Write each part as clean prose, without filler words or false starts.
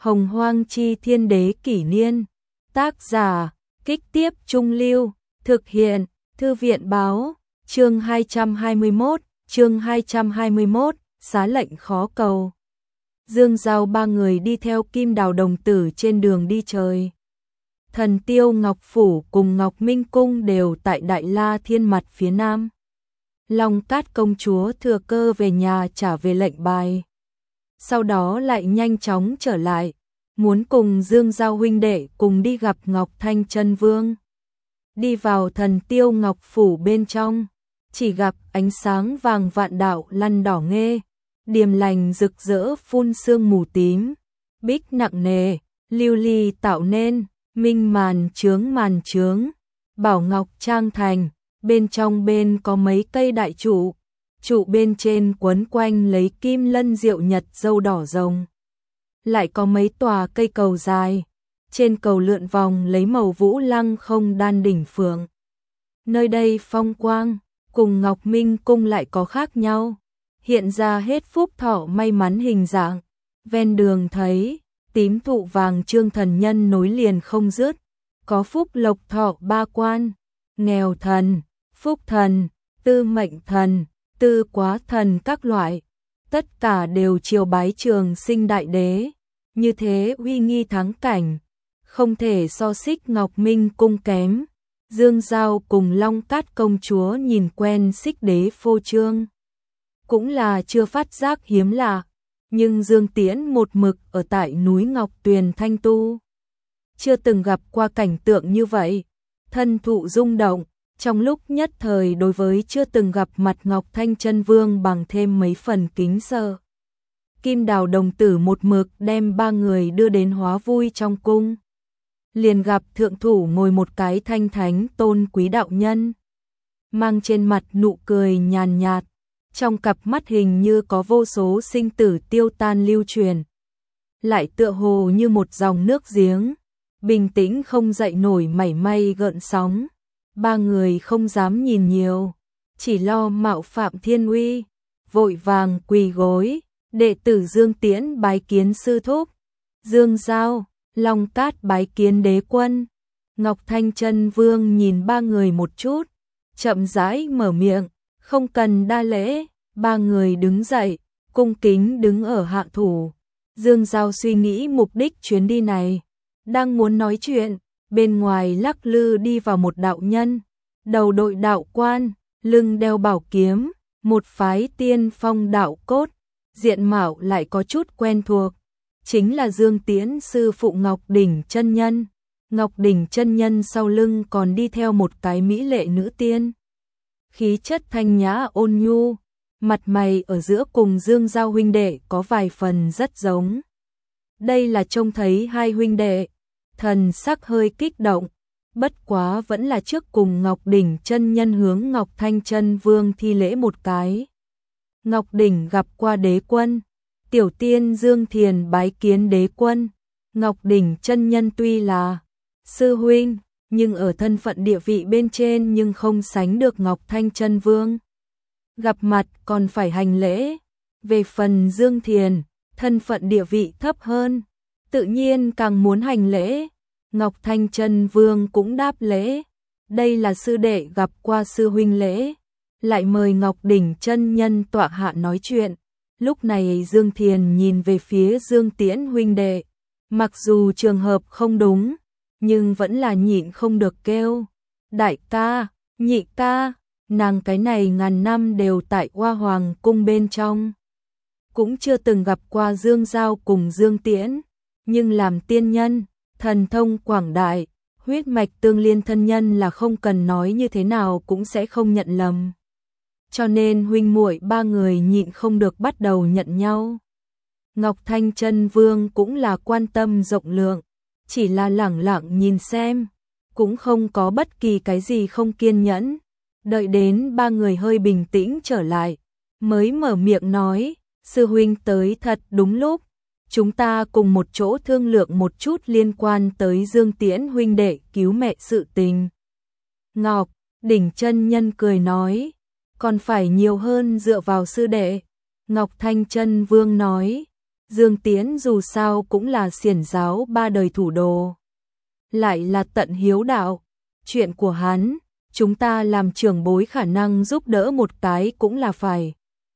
Hồng Hoang Chi Thiên Đế Kỷ Niên. Tác giả, Kích Tiếp Trung Lưu. Thực hiện, Thư viện Báo. Chương 221, xá lệnh khó cầu. Dương Giao ba người đi theo Kim Đào đồng tử trên đường đi trời. Thần Tiêu Ngọc Phủ cùng Ngọc Minh Cung đều tại Đại La Thiên mặt phía nam. Long Cát công chúa thừa cơ về nhà trả về lệnh bài. Sau đó lại nhanh chóng trở lại, muốn cùng Dương Giao huynh đệ cùng đi gặp Ngọc Thanh Chân Vương. Đi vào Thần Tiêu Ngọc Phủ bên trong, chỉ gặp ánh sáng vàng vạn đạo lăn đỏ nghê, điềm lành rực rỡ phun sương mù tím, bích nặng nề, lưu ly tạo nên, minh màn trướng, bảo ngọc trang thành, bên trong bên có mấy cây đại trụ, trụ bên trên quấn quanh lấy kim lân diệu nhật dâu đỏ rồng. Lại có mấy tòa cây cầu dài, trên cầu lượn vòng lấy màu vũ lăng không đan đỉnh phượng. Nơi đây phong quang, cùng Ngọc Minh Cung lại có khác nhau, hiện ra hết phúc thọ may mắn hình dạng. Ven đường thấy tím thụ vàng trương thần nhân nối liền không dứt, có phúc lộc thọ ba quan, nghèo thần, phúc thần, tư mệnh thần, tư quá thần các loại, tất cả đều triều bái Trường Sinh đại đế, như thế uy nghi thắng cảnh, không thể so xích Ngọc Minh Cung kém. Dương Giao cùng Long Cát công chúa nhìn quen xích đế phô trương, cũng là chưa phát giác hiếm lạ, nhưng Dương Tiễn một mực ở tại núi Ngọc Tuyền thanh tu, chưa từng gặp qua cảnh tượng như vậy, thân thụ rung động, trong lúc nhất thời đối với chưa từng gặp mặt Ngọc Thanh Chân Vương bằng thêm mấy phần kính sợ. Kim Đào đồng tử một mực đem ba người đưa đến Hóa Vui trong cung, liền gặp thượng thủ ngồi một cái thanh thánh tôn quý đạo nhân, mang trên mặt nụ cười nhàn nhạt, trong cặp mắt hình như có vô số sinh tử tiêu tan lưu truyền, lại tựa hồ như một dòng nước giếng, bình tĩnh không dậy nổi mảy may gợn sóng. Ba người không dám nhìn nhiều, chỉ lo mạo phạm thiên uy, vội vàng quỳ gối, đệ tử Dương Tiễn bái kiến sư thúc. Dương Giao, Long Cát bái kiến đế quân. Ngọc Thanh Chân Vương nhìn ba người một chút, chậm rãi mở miệng, không cần đa lễ. Ba người đứng dậy, cung kính đứng ở hạ thủ. Dương Giao suy nghĩ mục đích chuyến đi này, đang muốn nói chuyện, bên ngoài lắc lư đi vào một đạo nhân, đầu đội đạo quan, lưng đeo bảo kiếm, một phái tiên phong đạo cốt, diện mạo lại có chút quen thuộc, chính là Dương Tiễn sư phụ Ngọc Đỉnh chân nhân. Ngọc Đỉnh chân nhân sau lưng còn đi theo một cái mỹ lệ nữ tiên, khí chất thanh nhã ôn nhu, mặt mày ở giữa cùng Dương Giao huynh đệ có vài phần rất giống. Đây là trông thấy hai huynh đệ, thần sắc hơi kích động, bất quá vẫn là trước cùng Ngọc Đỉnh chân nhân hướng Ngọc Thanh Chân Vương thi lễ một cái. Ngọc Đỉnh gặp qua đế quân, tiểu tiên Dương Thiền bái kiến đế quân. Ngọc Đỉnh chân nhân tuy là sư huynh, nhưng ở thân phận địa vị bên trên nhưng không sánh được Ngọc Thanh Chân Vương. Gặp mặt còn phải hành lễ, về phần Dương Thiền, thân phận địa vị thấp hơn, tự nhiên càng muốn hành lễ. Ngọc Thanh Chân Vương cũng đáp lễ, đây là sư đệ gặp qua sư huynh lễ, lại mời Ngọc Đỉnh chân nhân tọa hạ nói chuyện. Lúc này Dương Thiền nhìn về phía Dương Tiễn huynh đệ, mặc dù trường hợp không đúng, nhưng vẫn là nhịn không được kêu, đại ca, nhị ca, nàng cái này ngàn năm đều tại Hoa Hoàng cung bên trong, cũng chưa từng gặp qua Dương Giao cùng Dương Tiễn, nhưng làm tiên nhân, thần thông quảng đại, huyết mạch tương liên thân nhân là không cần nói như thế nào cũng sẽ không nhận lầm. Cho nên huynh muội ba người nhịn không được bắt đầu nhận nhau. Ngọc Thanh Chân Vương cũng là quan tâm rộng lượng, chỉ là lẳng lặng nhìn xem, cũng không có bất kỳ cái gì không kiên nhẫn. Đợi đến ba người hơi bình tĩnh trở lại, mới mở miệng nói, sư huynh tới thật đúng lúc. Chúng ta cùng một chỗ thương lượng một chút liên quan tới Dương Tiễn huynh đệ cứu mẹ sự tình. Ngọc Đỉnh chân nhân cười nói, còn phải nhiều hơn dựa vào sư đệ. Ngọc Thanh Chân Vương nói, Dương Tiễn dù sao cũng là xiển giáo 3 đời thủ đồ, lại là tận hiếu đạo, chuyện của hắn, chúng ta làm trưởng bối khả năng giúp đỡ một cái cũng là phải.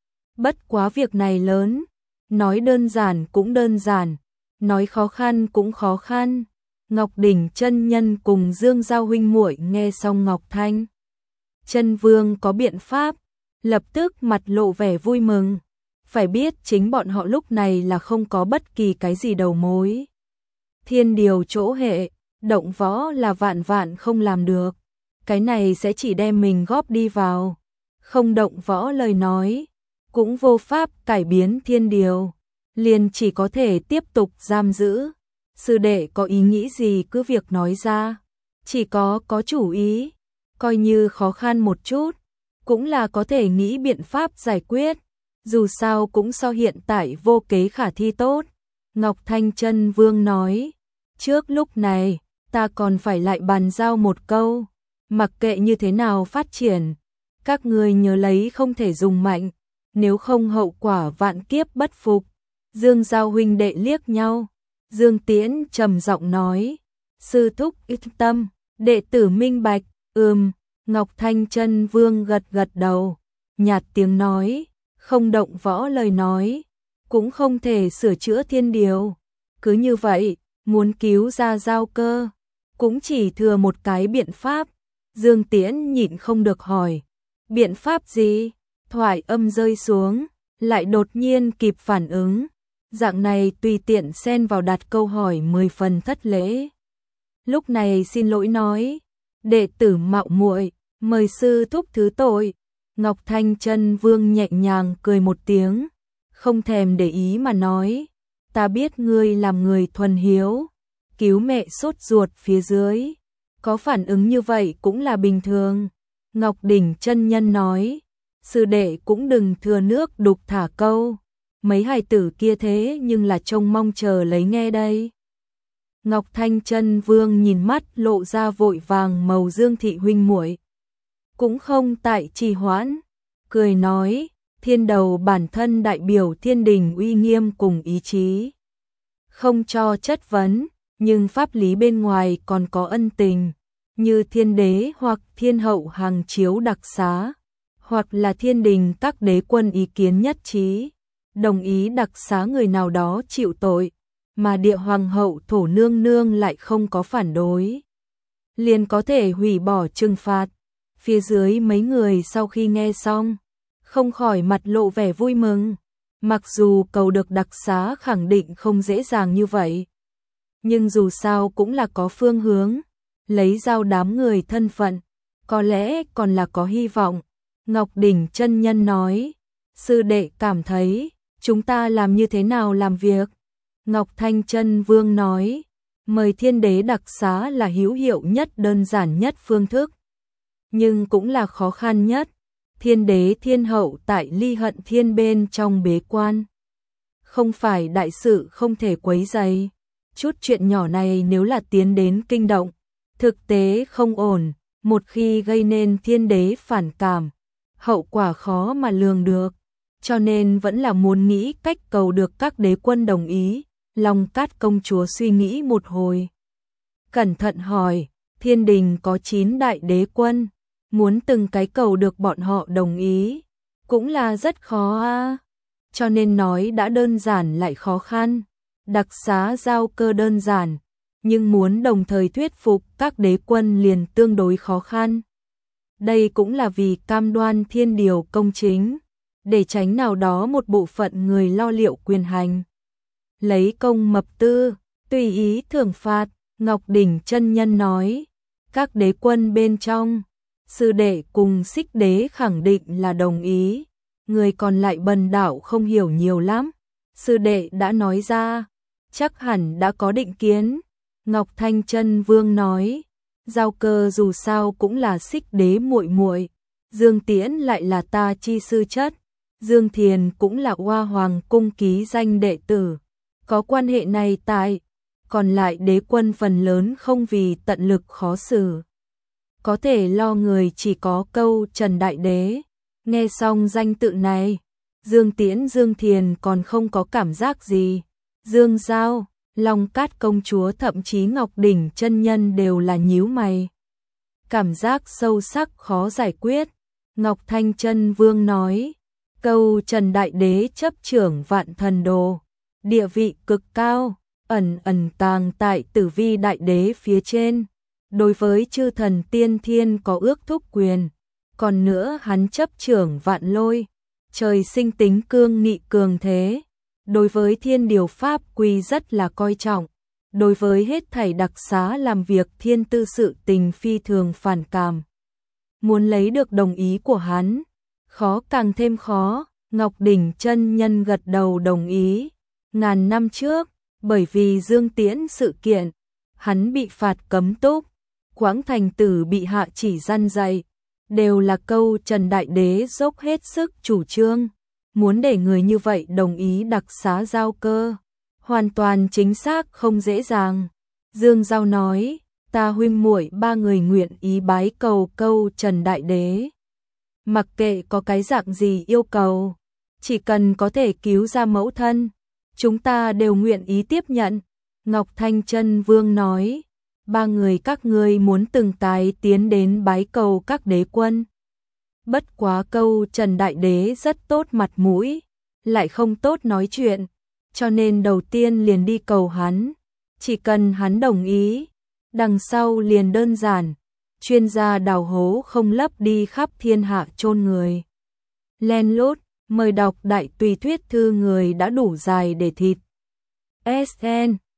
Bất quá việc này lớn, nói đơn giản cũng đơn giản, nói khó khăn cũng khó khăn. Ngọc Đỉnh chân nhân cùng Dương Giao huynh muội nghe xong Ngọc Thanh Chân Vương có biện pháp, lập tức mặt lộ vẻ vui mừng. Phải biết chính bọn họ lúc này là không có bất kỳ cái gì đầu mối. Thiên điều chỗ hệ, động võ là vạn vạn không làm được. Cái này sẽ chỉ đem mình góp đi vào. Không động võ lời nói, cũng vô pháp cải biến thiên điều. Liền chỉ có thể tiếp tục giam giữ. Sư đệ có ý nghĩ gì cứ việc nói ra. Chỉ có chủ ý, coi như khó khăn một chút, cũng là có thể nghĩ biện pháp giải quyết. Dù sao cũng so hiện tại vô kế khả thi tốt. Ngọc Thanh Chân Vương nói, trước lúc này, ta còn phải lại bàn giao một câu. Mặc kệ như thế nào phát triển, các người nhớ lấy không thể dùng mạnh, nếu không hậu quả vạn kiếp bất phục. Dương Giao huynh đệ liếc nhau. Dương Tiễn trầm giọng nói, sư thúc ít tâm, đệ tử minh bạch. Ngọc Thanh Chân Vương gật gật đầu, nhạt tiếng nói, không động võ lời nói, cũng không thể sửa chữa thiên điều. Cứ như vậy, muốn cứu ra Giao Cơ, cũng chỉ thừa một cái biện pháp. Dương Tiễn nhịn không được hỏi, biện pháp gì? Thoại âm rơi xuống, lại đột nhiên kịp phản ứng. Dạng này tùy tiện xen vào đặt câu hỏi 10 phần thất lễ. Lúc này xin lỗi nói, đệ tử mạo muội, mời sư thúc thứ tội. Ngọc Thanh Chân Vương nhẹ nhàng cười một tiếng, không thèm để ý mà nói, ta biết ngươi làm người thuần hiếu, cứu mẹ sốt ruột phía dưới, có phản ứng như vậy cũng là bình thường. Ngọc Đỉnh chân nhân nói, sư đệ cũng đừng thừa nước đục thả câu, mấy hài tử kia thế nhưng là trông mong chờ lấy nghe đây. Ngọc Thanh Chân Vương nhìn mắt lộ ra vội vàng màu Dương thị huynh muội, cũng không tại trì hoãn, cười nói, thiên đầu bản thân đại biểu thiên đình uy nghiêm cùng ý chí, không cho chất vấn, nhưng pháp lý bên ngoài còn có ân tình, như thiên đế hoặc thiên hậu hàng chiếu đặc xá, hoặc là thiên đình các đế quân ý kiến nhất trí, đồng ý đặc xá người nào đó chịu tội, mà địa hoàng hậu thổ nương nương lại không có phản đối, liền có thể hủy bỏ trừng phạt. Phía dưới mấy người sau khi nghe xong, không khỏi mặt lộ vẻ vui mừng. Mặc dù cầu được đặc xá khẳng định không dễ dàng như vậy, nhưng dù sao cũng là có phương hướng, lấy Giao đám người thân phận, có lẽ còn là có hy vọng. Ngọc Đỉnh chân nhân nói, sư đệ cảm thấy, chúng ta làm như thế nào làm việc? Ngọc Thanh Chân Vương nói, mời thiên đế đặc xá là hữu hiệu nhất đơn giản nhất phương thức, nhưng cũng là khó khăn nhất. Thiên đế thiên hậu tại Ly Hận Thiên bên trong bế quan, không phải đại sự không thể quấy rầy. Chút chuyện nhỏ này nếu là tiến đến kinh động, thực tế không ổn, một khi gây nên thiên đế phản cảm, hậu quả khó mà lường được, cho nên vẫn là muốn nghĩ cách cầu được các đế quân đồng ý. Long Cát công chúa suy nghĩ một hồi, cẩn thận hỏi, thiên đình có 9 đại đế quân, muốn từng cái cầu được bọn họ đồng ý, cũng là rất khó a. Cho nên nói đã đơn giản lại khó khăn. Đặc xá Giao Cơ đơn giản, nhưng muốn đồng thời thuyết phục các đế quân liền tương đối khó khăn. Đây cũng là vì cam đoan thiên điều công chính, để tránh nào đó một bộ phận người lo liệu quyền hành, lấy công mập tư, tùy ý thưởng phạt. Ngọc Đỉnh chân nhân nói, các đế quân bên trong, sư đệ cùng Xích đế khẳng định là đồng ý, người còn lại bần đạo không hiểu nhiều lắm. Sư đệ đã nói ra, chắc hẳn đã có định kiến. Ngọc Thanh Chân Vương nói, Giao Cơ dù sao cũng là Xích đế muội muội, Dương Tiễn lại là ta chi sư chất, Dương Thiền cũng là Hoa Hoàng cung ký danh đệ tử, có quan hệ này tại, còn lại đế quân phần lớn không vì tận lực khó xử, có thể lo người chỉ có câu Trần Đại Đế. Nghe xong danh tự này, Dương Tiễn Dương Thiền còn không có cảm giác gì. Dương Giao, Long Cát công chúa thậm chí Ngọc Đỉnh chân nhân đều là nhíu mày. Cảm giác sâu sắc khó giải quyết. Ngọc Thanh Chân Vương nói, câu Trần Đại Đế chấp trưởng vạn thần đồ, địa vị cực cao, ẩn ẩn tàng tại Tử Vi Đại Đế phía trên. Đối với chư thần tiên thiên có ước thúc quyền. Còn nữa hắn chấp trưởng vạn lôi, trời sinh tính cương nghị cường thế. Đối với thiên điều pháp quy rất là coi trọng. Đối với hết thảy đặc xá làm việc thiên tư sự tình phi thường phản cảm. Muốn lấy được đồng ý của hắn, khó càng thêm khó. Ngọc Đỉnh chân nhân gật đầu đồng ý. Ngàn năm trước, bởi vì Dương Tiễn sự kiện, hắn bị phạt cấm túc. Quảng Thành Tử bị hạ chỉ răn dạy, đều là câu Trần Đại Đế dốc hết sức chủ trương, muốn để người như vậy đồng ý đặc xá giao cơ, hoàn toàn chính xác không dễ dàng. Dương Giao nói, ta huynh muội ba người nguyện ý bái cầu câu Trần Đại Đế. Mặc kệ có cái dạng gì yêu cầu, chỉ cần có thể cứu ra mẫu thân, chúng ta đều nguyện ý tiếp nhận. Ngọc Thanh Chân Vương nói, ba người các ngươi muốn từng cái tiến đến bái cầu các đế quân. Bất quá câu Trần Đại Đế rất tốt mặt mũi, lại không tốt nói chuyện, cho nên đầu tiên liền đi cầu hắn, chỉ cần hắn đồng ý, đằng sau liền đơn giản, chuyên gia đào hố không lấp đi khắp thiên hạ chôn người. Len lút, mời đọc đại tùy thuyết thư người đã đủ dài để thịt. SN